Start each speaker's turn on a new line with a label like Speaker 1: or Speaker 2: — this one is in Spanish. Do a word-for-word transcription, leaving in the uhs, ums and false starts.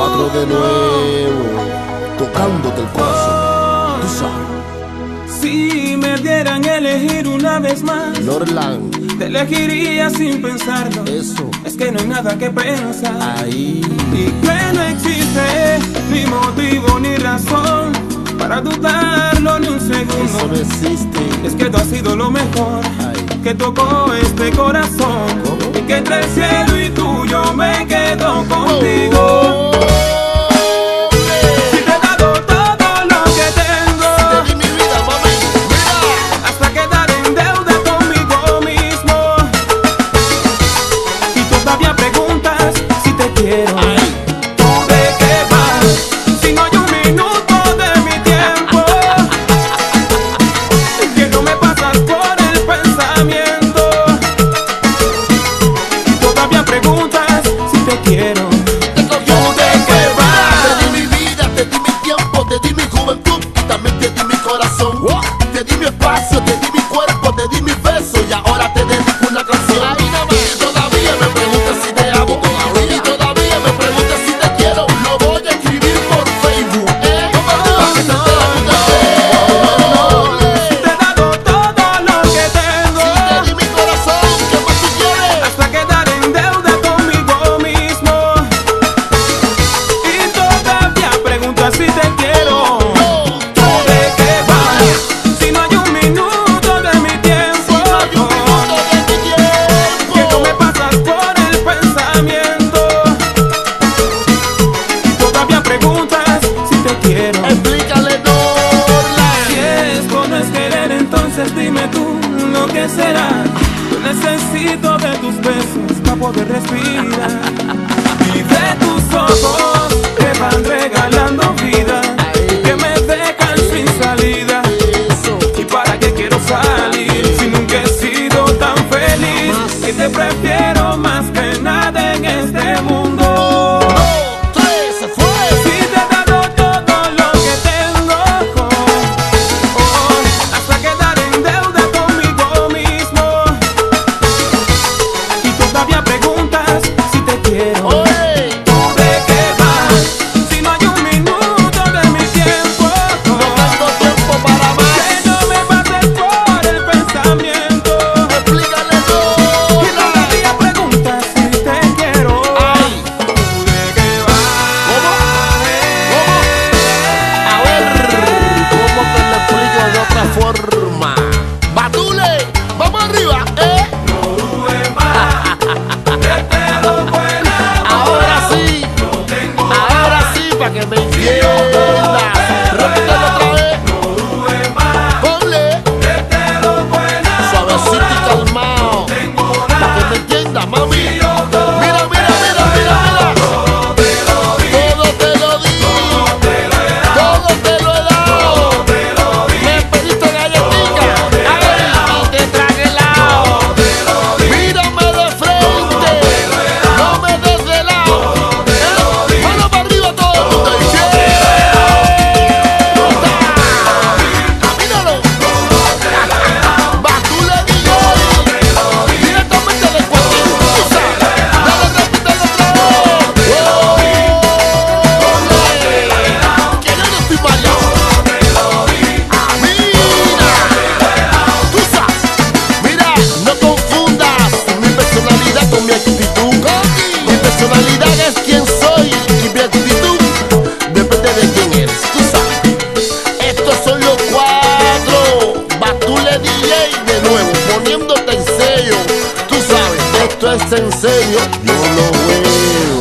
Speaker 1: Cuatro de nuevo, tocándote el corazón. Tú sabes.
Speaker 2: Si me dieran a elegir una vez más,
Speaker 1: Norland,
Speaker 2: te elegiría sin pensarlo.
Speaker 1: eso.
Speaker 2: Es que no hay nada que pensar.
Speaker 1: Ahí.
Speaker 2: Y que no existe ni motivo ni razón para dudarlo ni un segundo.
Speaker 1: Eso no existe.
Speaker 2: Es que tú has sido lo mejor
Speaker 1: Ay.
Speaker 2: que tocó este corazón.
Speaker 1: ¿Cómo?
Speaker 2: Y que entre el cielo y tú yo me quedo contigo.
Speaker 1: Oh.
Speaker 2: Si te he dado todo lo que tengo,
Speaker 1: Te di mi vida, mami. Mira.
Speaker 2: hasta quedar en deuda conmigo mismo. Y todavía preguntas si te quiero.
Speaker 1: Ay.
Speaker 2: ¿Tú de qué vas? Si no hay un minuto de mi tiempo que no me pasas por el pensamiento. Y todavía preguntas si te quiero.
Speaker 1: Te cogió de qué vas. Te di mi vida, te di mi tiempo, te di mi juventud y también te di mi corazón. Te di mi espacio, te di mi cuerpo, te di mis besos y ahora te dedico una canción. Ahí nada más. Y todavía me preguntas si te amo. Y todavía me preguntas si te quiero. Lo voy a escribir por Facebook. ¿Eh? Para que te enteres de
Speaker 2: Te he dado todo lo que tengo,
Speaker 1: te di mi corazón, ¿qué más tú quieres?
Speaker 2: hasta quedar en deuda conmigo mismo. Y todavía preguntas si te quiero. ¿Tú de qué vas? Si no hay un minuto de mi tiempo que no me pasas por el pensamiento. Y todavía preguntas si te quiero.
Speaker 1: Explícale, Norland.
Speaker 2: Si esto no es querer, entonces dime tú lo que será. Yo necesito de tus besos para poder respirar y de tus ojos que van regalando vida, que me dejan sin salida.
Speaker 1: Eso.
Speaker 2: ¿Y para qué quiero salir si nunca he sido tan feliz? Que te prefiero más que nada en este mundo.
Speaker 1: Dos, tres, se fue.
Speaker 2: Si te he dado todo lo que tengo, oh, hasta quedar en deuda conmigo mismo. Y todavía preguntas si te quiero.
Speaker 1: Oye,
Speaker 2: ¿Tú de qué vas? Si no hay un minuto de mi tiempo
Speaker 1: no tengo tiempo para más.
Speaker 2: que no me pases por el pensamiento.
Speaker 1: Explícale,
Speaker 2: Y
Speaker 1: Norland.
Speaker 2: todavía preguntas si te quiero.
Speaker 1: Ay.
Speaker 2: ¿Tú de qué vas?
Speaker 1: A ver, ¿cómo te lo explico de otra forma? Batule, vamos arriba, ¿eh?
Speaker 2: No dudes más, que te lo buena.
Speaker 1: Ahora sí,
Speaker 2: No tengo
Speaker 1: ahora sí, para que me entiendas. Repítelo otra vez,
Speaker 2: No dudes más,
Speaker 1: ponle
Speaker 2: que te lo buena.
Speaker 1: suavecito y calmado.
Speaker 2: Tengo
Speaker 1: Para que
Speaker 2: nada,
Speaker 1: me entiendas, mami.
Speaker 2: y yo todo
Speaker 1: Mira, mira, mira, mira, mira.
Speaker 2: te lo di,
Speaker 1: Todo te lo di,
Speaker 2: te lo he dado,
Speaker 1: todo te lo he dado.
Speaker 2: te lo di,
Speaker 1: Me pediste galletica, ay, y te traje helado.
Speaker 2: te lo di.
Speaker 1: Mírame de frente, no me des de lado. Eh, Mano para arriba todo el mundo. Y camínalo. Batule D J, directamente de cualquier cosa. Dale, repítelo otra vez. Oh, que yo no estoy mareado. Mira, tú sabes. Mira, no confundas mi personalidad con mi actitud. Mi personalidad es quien soy y mi actitud depende de quién eres. Tú sabes. Estos son los cuatro. Batule D J de nuevo, poniéndote en sello. Tú sabes, esto es en serio. Yo lo veo.